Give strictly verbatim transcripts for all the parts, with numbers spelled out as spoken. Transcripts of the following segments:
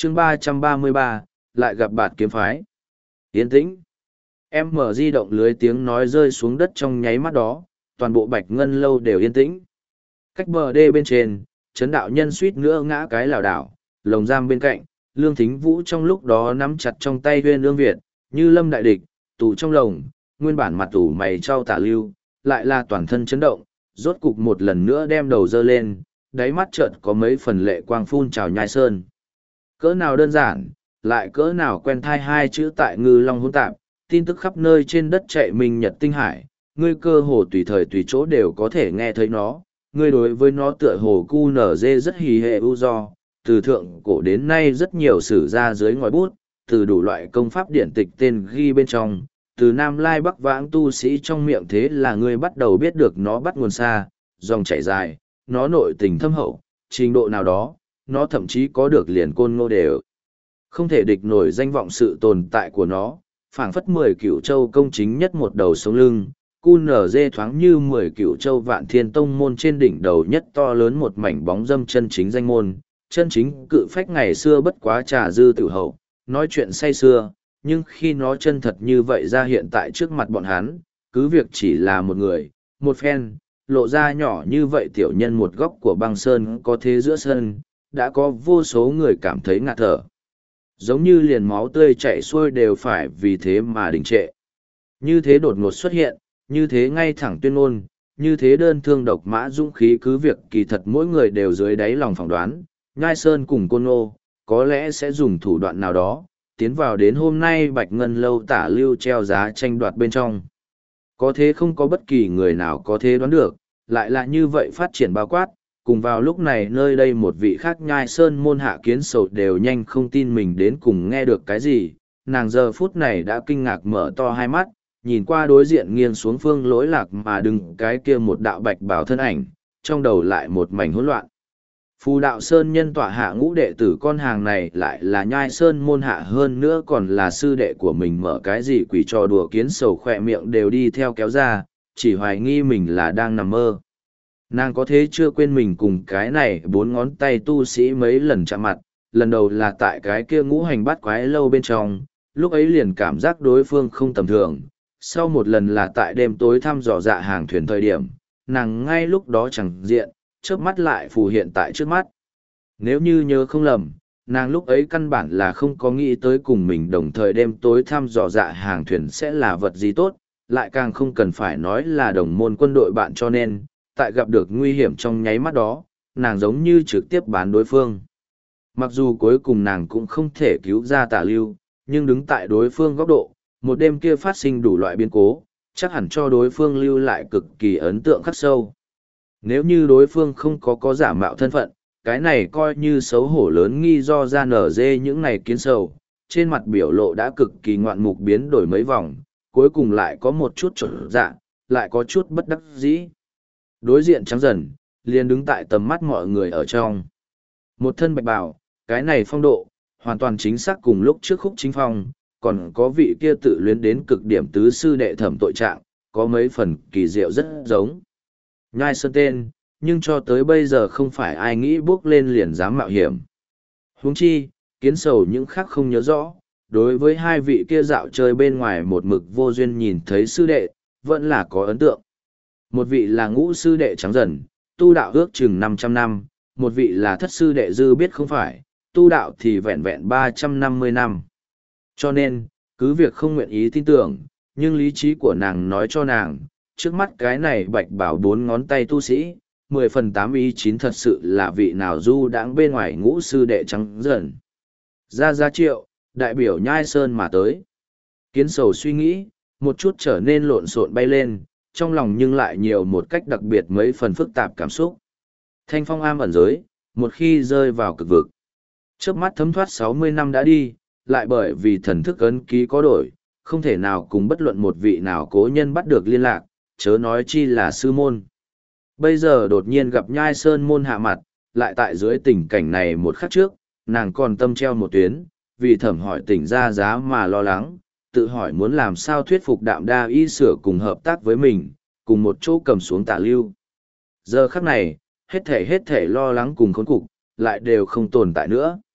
chương ba trăm ba mươi ba, lại gặp bạt kiếm phái. Yên tĩnh. Em mở di động lưới tiếng nói rơi xuống đất trong nháy mắt đó, toàn bộ bạch ngân lâu đều yên tĩnh. Cách bờ đê bên trên, chấn đạo nhân suýt nữa ngã cái lảo đảo, lồng giam bên cạnh, Lương Thính Vũ trong lúc đó nắm chặt trong tay huyên lương Việt, như lâm đại địch, tù trong lồng, nguyên bản mặt ủ mày trao tả lưu, lại là toàn thân chấn động, rốt cục một lần nữa đem đầu dơ lên, đáy mắt chợt có mấy phần lệ quang phun trào nhai sơn. Cỡ nào đơn giản, lại cỡ nào quen thai hai chữ tại ngư long hỗn tạp, tin tức khắp nơi trên đất chạy minh nhật tinh hải, ngươi cơ hồ tùy thời tùy chỗ đều có thể nghe thấy nó, ngươi đối với nó tựa hồ cu nở dê rất hì hệ ưu do, từ thượng cổ đến nay rất nhiều sử ra dưới ngòi bút, từ đủ loại công pháp điển tịch tên ghi bên trong, từ Nam Lai Bắc vãng tu sĩ trong miệng thế là ngươi bắt đầu biết được nó bắt nguồn xa, dòng chảy dài, nó nội tình thâm hậu, trình độ nào đó, nó thậm chí có được liền côn ngô đều. Không thể địch nổi danh vọng sự tồn tại của nó, phảng phất mười cửu châu công chính nhất một đầu sống lưng, cu nở dê thoáng như mười cửu châu vạn thiên tông môn trên đỉnh đầu nhất to lớn một mảnh bóng dâm chân chính danh môn, chân chính cự phách ngày xưa bất quá trà dư tử hậu, nói chuyện say xưa, nhưng khi nó chân thật như vậy ra hiện tại trước mặt bọn hắn, cứ việc chỉ là một người, một phen, lộ ra nhỏ như vậy tiểu nhân một góc của băng sơn có thế giữa sân, đã có vô số người cảm thấy ngạt thở. Giống như liền máu tươi chảy xuôi đều phải vì thế mà đình trệ. Như thế đột ngột xuất hiện, như thế ngay thẳng tuyên ngôn, như thế đơn thương độc mã dũng khí cứ việc kỳ thật mỗi người đều dưới đáy lòng phỏng đoán, Nhai Sơn cùng Côn Ngô, có lẽ sẽ dùng thủ đoạn nào đó, tiến vào đến hôm nay Bạch Ngân Lâu tả lưu treo giá tranh đoạt bên trong. Có thế không có bất kỳ người nào có thế đoán được, lại là như vậy phát triển bao quát, cùng vào lúc này nơi đây một vị khác Nhai Sơn môn hạ kiến sầu đều nhanh không tin mình đến cùng nghe được cái gì, nàng giờ phút này đã kinh ngạc mở to hai mắt, nhìn qua đối diện nghiêng xuống phương lỗi lạc mà đừng cái kia một đạo bạch bảo thân ảnh, trong đầu lại một mảnh hỗn loạn. Phù đạo Sơn nhân tọa hạ ngũ đệ tử con hàng này lại là Nhai Sơn môn hạ hơn nữa còn là sư đệ của mình, mở cái gì quỷ trò đùa kiến sầu khỏe miệng đều đi theo kéo ra, chỉ hoài nghi mình là đang nằm mơ. Nàng có thế chưa quên mình cùng cái này bốn ngón tay tu sĩ mấy lần chạm mặt, lần đầu là tại cái kia ngũ hành bát quái lâu bên trong, lúc ấy liền cảm giác đối phương không tầm thường. Sau một lần là tại đêm tối thăm dò dạ hàng thuyền thời điểm, nàng ngay lúc đó chẳng diện, chớp mắt lại phù hiện tại trước mắt. Nếu như nhớ không lầm, nàng lúc ấy căn bản là không có nghĩ tới cùng mình đồng thời đêm tối thăm dò dạ hàng thuyền sẽ là vật gì tốt, lại càng không cần phải nói là đồng môn quân đội bạn, cho nên, tại gặp được nguy hiểm trong nháy mắt đó, nàng giống như trực tiếp bán đối phương. Mặc dù cuối cùng nàng cũng không thể cứu ra tả lưu, nhưng đứng tại đối phương góc độ, một đêm kia phát sinh đủ loại biến cố, chắc hẳn cho đối phương lưu lại cực kỳ ấn tượng khắc sâu. Nếu như đối phương không có có giả mạo thân phận, cái này coi như xấu hổ lớn nghi do ra nở dê những này kiến sầu, trên mặt biểu lộ đã cực kỳ ngoạn mục biến đổi mấy vòng, cuối cùng lại có một chút trở dạ, lại có chút bất đắc dĩ. Đối diện trắng dần, liền đứng tại tầm mắt mọi người ở trong. Một thân bạch bào, cái này phong độ, hoàn toàn chính xác cùng lúc trước khúc chính phong, còn có vị kia tự luyến đến cực điểm tứ sư đệ thẩm tội trạng, có mấy phần kỳ diệu rất giống. Nhai Sơn tên, nhưng cho tới bây giờ không phải ai nghĩ bước lên liền dám mạo hiểm. Huống chi, kiến sầu những khác không nhớ rõ, đối với hai vị kia dạo chơi bên ngoài một mực vô duyên nhìn thấy sư đệ, vẫn là có ấn tượng. Một vị là ngũ sư đệ trắng dần, tu đạo ước chừng năm trăm năm, một vị là thất sư đệ dư biết không phải, tu đạo thì vẹn vẹn ba trăm năm mươi năm. Cho nên, cứ việc không nguyện ý tin tưởng, nhưng lý trí của nàng nói cho nàng, trước mắt cái này bạch bảo bốn ngón tay tu sĩ, mười phần tám ý chín thật sự là vị nào du đãng bên ngoài ngũ sư đệ trắng dần. Ra Gia Triệu, đại biểu Nhai Sơn mà tới. Kiến sầu suy nghĩ, một chút trở nên lộn xộn bay lên, trong lòng nhưng lại nhiều một cách đặc biệt mấy phần phức tạp cảm xúc. Thanh phong am ẩn giới, một khi rơi vào cực vực. Chớp mắt thấm thoát sáu mươi năm đã đi, lại bởi vì thần thức ấn ký có đổi, không thể nào cùng bất luận một vị nào cố nhân bắt được liên lạc, chớ nói chi là sư môn. Bây giờ đột nhiên gặp Nhai Sơn môn hạ mặt, lại tại dưới tình cảnh này một khắc trước, nàng còn tâm treo một tuyến, vì thẩm hỏi tỉnh ra giá mà lo lắng, tự hỏi muốn làm sao thuyết phục Đạm Đa y sửa cùng hợp tác với mình, cùng một chỗ cầm xuống Tả Lưu. Giờ khắc này, hết thể hết thể lo lắng cùng khốn cục, lại đều không tồn tại nữa.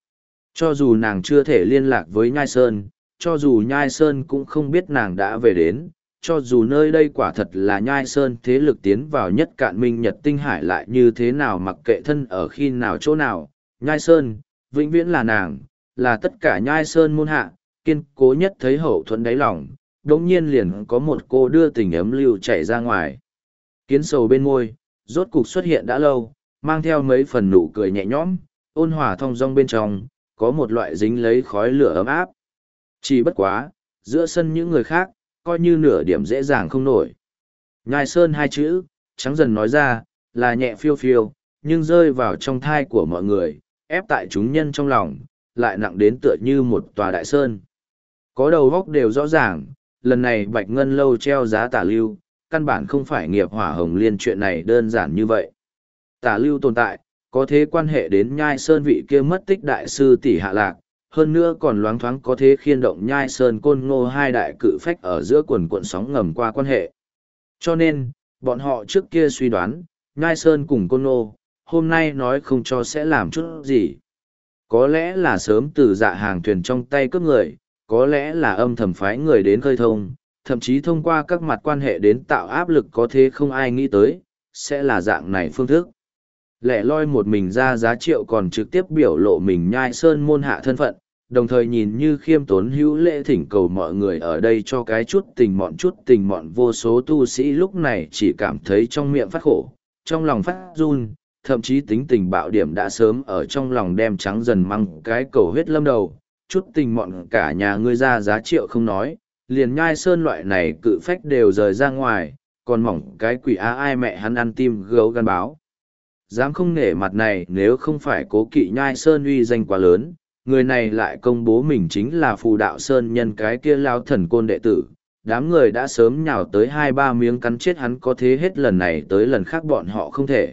Cho dù nàng chưa thể liên lạc với Nhai Sơn, cho dù Nhai Sơn cũng không biết nàng đã về đến, cho dù nơi đây quả thật là Nhai Sơn thế lực tiến vào nhất cạn minh nhật tinh hải lại như thế nào mặc kệ thân ở khi nào chỗ nào, Nhai Sơn, vĩnh viễn là nàng, là tất cả Nhai Sơn môn hạ, kiên cố nhất thấy hậu thuẫn đáy lòng, đống nhiên liền có một cô đưa tình ấm lưu chảy ra ngoài. Kiến sầu bên môi, rốt cục xuất hiện đã lâu, mang theo mấy phần nụ cười nhẹ nhõm, ôn hòa thong dong bên trong, có một loại dính lấy khói lửa ấm áp. Chỉ bất quá, giữa sân những người khác, coi như nửa điểm dễ dàng không nổi. Nhai Sơn hai chữ, trắng dần nói ra, là nhẹ phiêu phiêu, nhưng rơi vào trong thai của mọi người, ép tại chúng nhân trong lòng, lại nặng đến tựa như một tòa đại sơn. Có đầu góc đều rõ ràng, lần này Bạch Ngân Lâu treo giá Tả Lưu, căn bản không phải nghiệp hỏa hồng liên chuyện này đơn giản như vậy. Tả Lưu tồn tại, có thế quan hệ đến Nhai Sơn vị kia mất tích đại sư tỷ hạ lạc, hơn nữa còn loáng thoáng có thế khiên động Nhai Sơn Côn Ngô hai đại cự phách ở giữa quần cuộn sóng ngầm qua quan hệ. Cho nên, bọn họ trước kia suy đoán, Nhai Sơn cùng Côn Ngô, hôm nay nói không cho sẽ làm chút gì. Có lẽ là sớm từ dạ hàng thuyền trong tay cướp người, có lẽ là âm thầm phái người đến khơi thông, thậm chí thông qua các mặt quan hệ đến tạo áp lực có thế không ai nghĩ tới, sẽ là dạng này phương thức. Lẻ loi một mình ra giá Triệu còn trực tiếp biểu lộ mình Nhai Sơn môn hạ thân phận, đồng thời nhìn như khiêm tốn hữu lễ thỉnh cầu mọi người ở đây cho cái chút tình mọn chút tình mọn vô số tu sĩ lúc này chỉ cảm thấy trong miệng phát khổ, trong lòng phát run, thậm chí tính tình bạo điểm đã sớm ở trong lòng đem trắng dần măng cái cầu huyết lâm đầu, chút tình mọn cả nhà ngươi ra giá Triệu không nói, liền Nhai Sơn loại này cự phách đều rời ra ngoài, còn mỏng cái quỷ á ai mẹ hắn ăn tim gấu gan báo. Dám không nể mặt này nếu không phải cố kỵ Nhai Sơn uy danh quá lớn, người này lại công bố mình chính là phù đạo Sơn nhân cái kia lao thần côn đệ tử. Đám người đã sớm nhào tới hai ba miếng cắn chết hắn có thế hết lần này tới lần khác bọn họ không thể.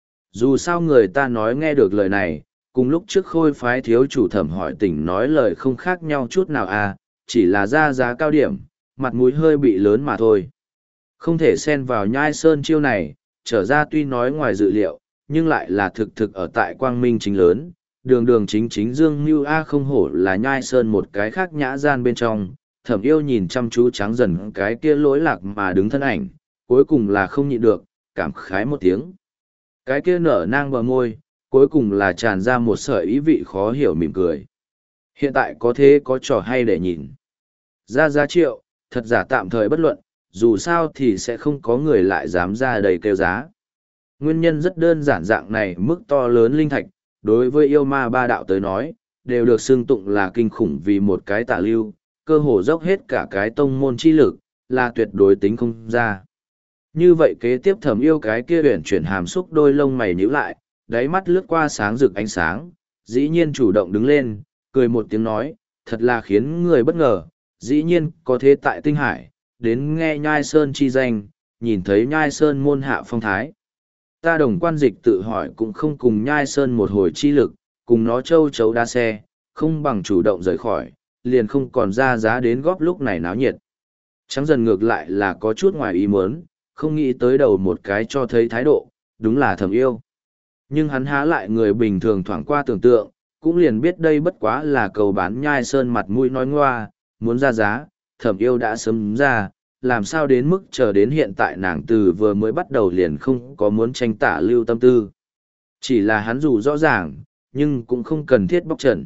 Dù sao người ta nói nghe được lời này, cùng lúc trước khôi phái thiếu chủ thẩm hỏi tỉnh nói lời không khác nhau chút nào à, chỉ là ra giá cao điểm, mặt mũi hơi bị lớn mà thôi. Không thể xen vào Nhai Sơn chiêu này, trở ra tuy nói ngoài dự liệu, nhưng lại là thực thực ở tại quang minh chính lớn, đường đường chính chính dương như a không hổ là Nhai Sơn một cái khác nhã gian bên trong, thẩm yêu nhìn chăm chú trắng dần cái kia lỗi lạc mà đứng thân ảnh, cuối cùng là không nhịn được, cảm khái một tiếng. Cái kia nở nang bờ môi, cuối cùng là tràn ra một sợi ý vị khó hiểu mỉm cười. Hiện tại có thế có trò hay để nhìn. Ra giá Triệu, thật giả tạm thời bất luận, dù sao thì sẽ không có người lại dám ra đầy kêu giá. Nguyên nhân rất đơn giản dạng này mức to lớn linh thạch, đối với yêu ma ba đạo tới nói, đều được xưng tụng là kinh khủng vì một cái Tả Lưu, cơ hồ dốc hết cả cái tông môn chi lực, là tuyệt đối tính không ra. Như vậy kế tiếp thẩm yêu cái kia huyển chuyển hàm xúc đôi lông mày nhíu lại, đáy mắt lướt qua sáng rực ánh sáng, dĩ nhiên chủ động đứng lên, cười một tiếng nói, thật là khiến người bất ngờ, dĩ nhiên có thế tại tinh hải, đến nghe Nhai Sơn chi danh, nhìn thấy Nhai Sơn môn hạ phong thái. Ta đồng quan dịch tự hỏi cũng không cùng Nhai Sơn một hồi chi lực, cùng nó châu chấu đa xe, không bằng chủ động rời khỏi, liền không còn ra giá đến góp lúc này náo nhiệt. Trắng dần ngược lại là có chút ngoài ý muốn, không nghĩ tới đầu một cái cho thấy thái độ, đúng là thầm yêu. Nhưng hắn há lại người bình thường thoảng qua tưởng tượng, cũng liền biết đây bất quá là cầu bán Nhai Sơn mặt mũi nói ngoa, muốn ra giá, thẩm yêu đã sớm ra, làm sao đến mức chờ đến hiện tại nàng từ vừa mới bắt đầu liền không có muốn tranh Tả Lưu tâm tư. Chỉ là hắn dù rõ ràng, nhưng cũng không cần thiết bóc trần.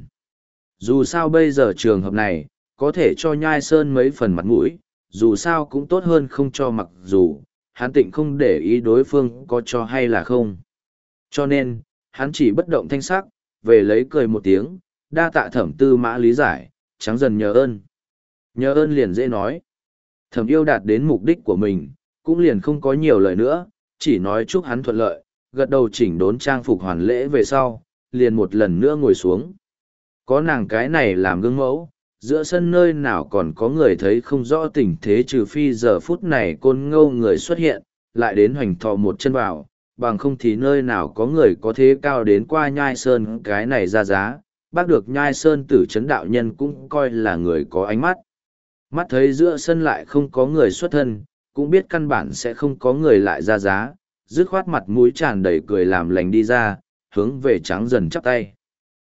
Dù sao bây giờ trường hợp này, có thể cho Nhai Sơn mấy phần mặt mũi, dù sao cũng tốt hơn không cho mặc dù, hắn tịnh không để ý đối phương có cho hay là không. Cho nên, hắn chỉ bất động thanh sắc, về lấy cười một tiếng, đa tạ thẩm tư mã lý giải, trắng dần nhờ ơn. Nhờ ơn liền dễ nói. Thẩm yêu đạt đến mục đích của mình, cũng liền không có nhiều lời nữa, chỉ nói chúc hắn thuận lợi, gật đầu chỉnh đốn trang phục hoàn lễ về sau, liền một lần nữa ngồi xuống. Có nàng cái này làm gương mẫu, giữa sân nơi nào còn có người thấy không rõ tình thế trừ phi giờ phút này côn ngâu người xuất hiện, lại đến hoành thò một chân vào, bằng không thì nơi nào có người có thế cao đến qua Nhai Sơn cái này ra giá, bác được Nhai Sơn tử chấn đạo nhân cũng coi là người có ánh mắt. Mắt thấy giữa sân lại không có người xuất thân, cũng biết căn bản sẽ không có người lại ra giá, dứt khoát mặt mũi tràn đầy cười làm lành đi ra, hướng về trắng dần chắp tay.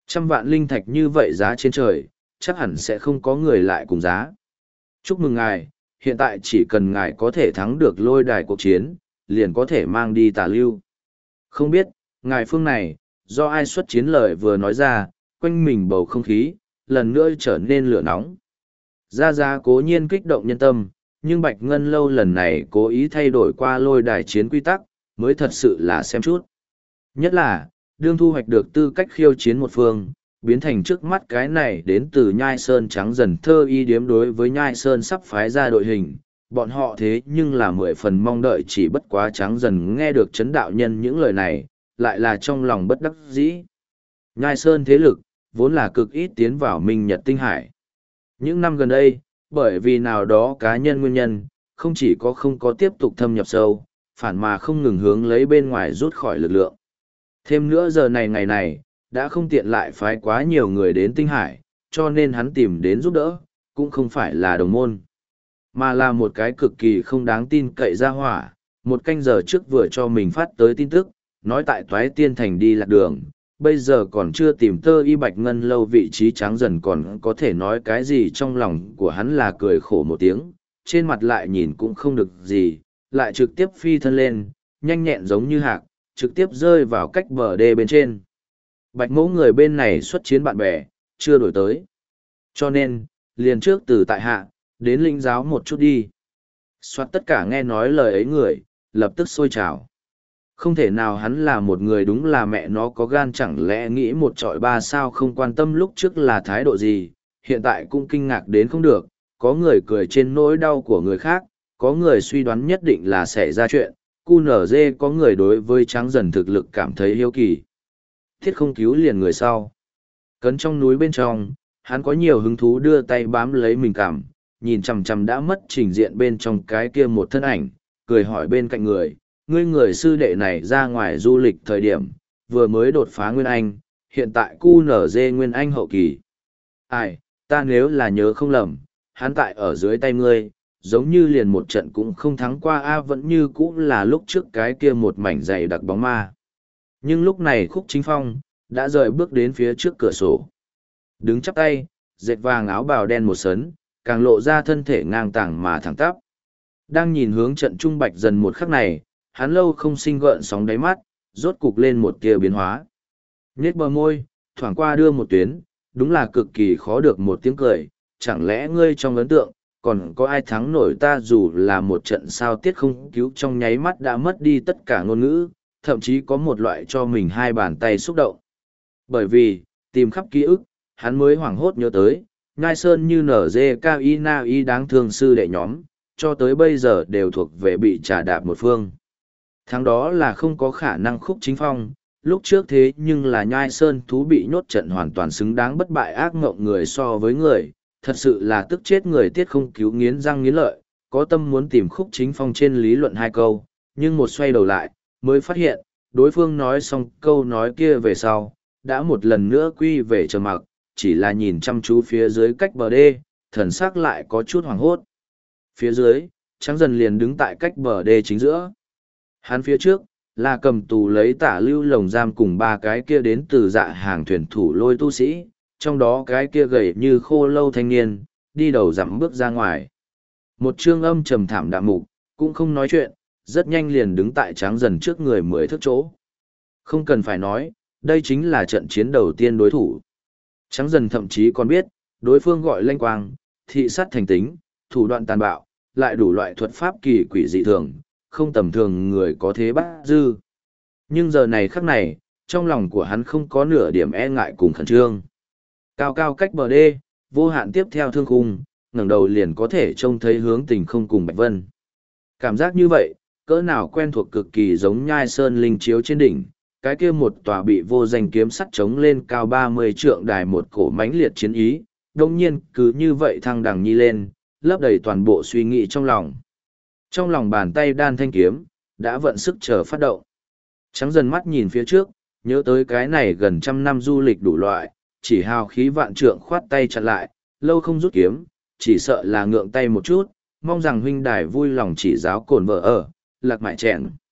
Trăm vạn linh thạch như vậy giá trên trời, chắc hẳn sẽ không có người lại cùng giá. Chúc mừng ngài, hiện tại chỉ cần ngài có thể thắng được lôi đài cuộc chiến, liền có thể mang đi tà lưu. Không biết, ngài phương này, do ai xuất chiến lời vừa nói ra, quanh mình bầu không khí, lần nữa trở nên lửa nóng. Gia Gia cố nhiên kích động nhân tâm, nhưng Bạch Ngân Lâu lần này cố ý thay đổi qua lôi đài chiến quy tắc, mới thật sự là xem chút. Nhất là, đương thu hoạch được tư cách khiêu chiến một phương, biến thành trước mắt cái này đến từ Nhai Sơn trắng dần thơ y điếm đối với Nhai Sơn sắp phái ra đội hình. Bọn họ thế nhưng là mười phần mong đợi chỉ bất quá trắng dần nghe được chấn đạo nhân những lời này, lại là trong lòng bất đắc dĩ. Nhai Sơn thế lực, vốn là cực ít tiến vào Minh Nhật Tinh Hải. Những năm gần đây, bởi vì nào đó cá nhân nguyên nhân, không chỉ có không có tiếp tục thâm nhập sâu, phản mà không ngừng hướng lấy bên ngoài rút khỏi lực lượng. Thêm nữa giờ này ngày này, đã không tiện lại phái quá nhiều người đến Tinh Hải, cho nên hắn tìm đến giúp đỡ, cũng không phải là đồng môn, mà là một cái cực kỳ không đáng tin cậy ra hỏa. Một canh giờ trước vừa cho mình phát tới tin tức, nói tại Toái Tiên Thành đi lạc đường, bây giờ còn chưa tìm tơ y Bạch Ngân Lâu vị trí trắng dần còn có thể nói cái gì trong lòng của hắn là cười khổ một tiếng, trên mặt lại nhìn cũng không được gì, lại trực tiếp phi thân lên, nhanh nhẹn giống như hạc, trực tiếp rơi vào cách bờ đê bên trên. Bạch mẫu người bên này xuất chiến bạn bè, chưa đổi tới. Cho nên, liền trước từ tại hạ, đến lĩnh giáo một chút đi. Soát tất cả nghe nói lời ấy người, lập tức sôi trào. Không thể nào hắn là một người đúng là mẹ nó có gan chẳng lẽ nghĩ một trọi ba sao không quan tâm lúc trước là thái độ gì, hiện tại cũng kinh ngạc đến không được, có người cười trên nỗi đau của người khác, có người suy đoán nhất định là sẽ ra chuyện, cu nở dê có người đối với trắng dần thực lực cảm thấy hiếu kỳ. Thiết không cứu liền người sau. Cấn trong núi bên trong, hắn có nhiều hứng thú đưa tay bám lấy mình cảm, nhìn chằm chằm đã mất trình diện bên trong cái kia một thân ảnh, cười hỏi bên cạnh người, ngươi người sư đệ này ra ngoài du lịch thời điểm, vừa mới đột phá Nguyên Anh, hiện tại cu nở dê Nguyên Anh hậu kỳ. Ai, ta nếu là nhớ không lầm, hắn tại ở dưới tay ngươi, giống như liền một trận cũng không thắng qua a vẫn như cũ là lúc trước cái kia một mảnh dày đặc bóng ma. Nhưng lúc này Khúc Chính Phong, đã rời bước đến phía trước cửa sổ. Đứng chắp tay, dệt vàng áo bào đen một sấn, càng lộ ra thân thể ngang tàng mà thẳng tắp. Đang nhìn hướng trận trung bạch dần một khắc này, hắn lâu không sinh gợn sóng đáy mắt, rốt cục lên một tia biến hóa. Nhết bờ môi, thoảng qua đưa một tuyến, đúng là cực kỳ khó được một tiếng cười, chẳng lẽ ngươi trong ấn tượng, còn có ai thắng nổi ta dù là một trận sao tiết không cứu trong nháy mắt đã mất đi tất cả ngôn ngữ, thậm chí có một loại cho mình hai bàn tay xúc động. Bởi vì, tìm khắp ký ức, hắn mới hoảng hốt nhớ tới, Nhai Sơn như nở dê cao y na y đáng thương sư đệ nhóm, cho tới bây giờ đều thuộc về bị trả đạp một phương. Tháng đó là không có khả năng Khúc Chính Phong, lúc trước thế nhưng là Nhai Sơn thú bị nhốt trận hoàn toàn xứng đáng bất bại ác ngộng người so với người, thật sự là tức chết người tiết không cứu nghiến răng nghiến lợi, có tâm muốn tìm Khúc Chính Phong trên lý luận hai câu, nhưng một xoay đầu lại, mới phát hiện, đối phương nói xong câu nói kia về sau, đã một lần nữa quy về trầm mặc, chỉ là nhìn chăm chú phía dưới cách bờ đê, thần sắc lại có chút hoảng hốt. Phía dưới, Trắng Dần liền đứng tại cách bờ đê chính giữa. Hắn phía trước, là cầm tù lấy tả lưu lồng giam cùng ba cái kia đến từ dạ hàng thuyền thủ lôi tu sĩ, trong đó cái kia gầy như khô lâu thanh niên, đi đầu dặm bước ra ngoài. Một trương âm trầm thảm đạm mục, cũng không nói chuyện, rất nhanh liền đứng tại Trắng Dần trước người mười thước chỗ. Không cần phải nói, đây chính là trận chiến đầu tiên đối thủ. Trắng Dần thậm chí còn biết, đối phương gọi lanh quang, thị sát thành tính, thủ đoạn tàn bạo, lại đủ loại thuật pháp kỳ quỷ dị thường, không tầm thường người có thế bắt dư. Nhưng giờ này khắc này, trong lòng của hắn không có nửa điểm e ngại cùng khẩn trương. Cao cao cách bờ đê, vô hạn tiếp theo thương khung, ngẩng đầu liền có thể trông thấy hướng tình không cùng Bạch Vân. Cảm giác như vậy, cỡ nào quen thuộc cực kỳ giống Nhai Sơn linh chiếu trên đỉnh, cái kia một tòa bị vô danh kiếm sắt chống lên cao ba mươi trượng đài một cổ mãnh liệt chiến ý, đồng nhiên cứ như vậy thăng đằng nhi lên, lấp đầy toàn bộ suy nghĩ trong lòng. Trong lòng bàn tay đan thanh kiếm, đã vận sức chờ phát động. Trắng Dần mắt nhìn phía trước, nhớ tới cái này gần trăm năm du lịch đủ loại, chỉ hào khí vạn trượng khoát tay chặn lại, lâu không rút kiếm, chỉ sợ là ngượng tay một chút, mong rằng huynh đài vui lòng chỉ giáo cổn vợ ở, lạc mại chèn.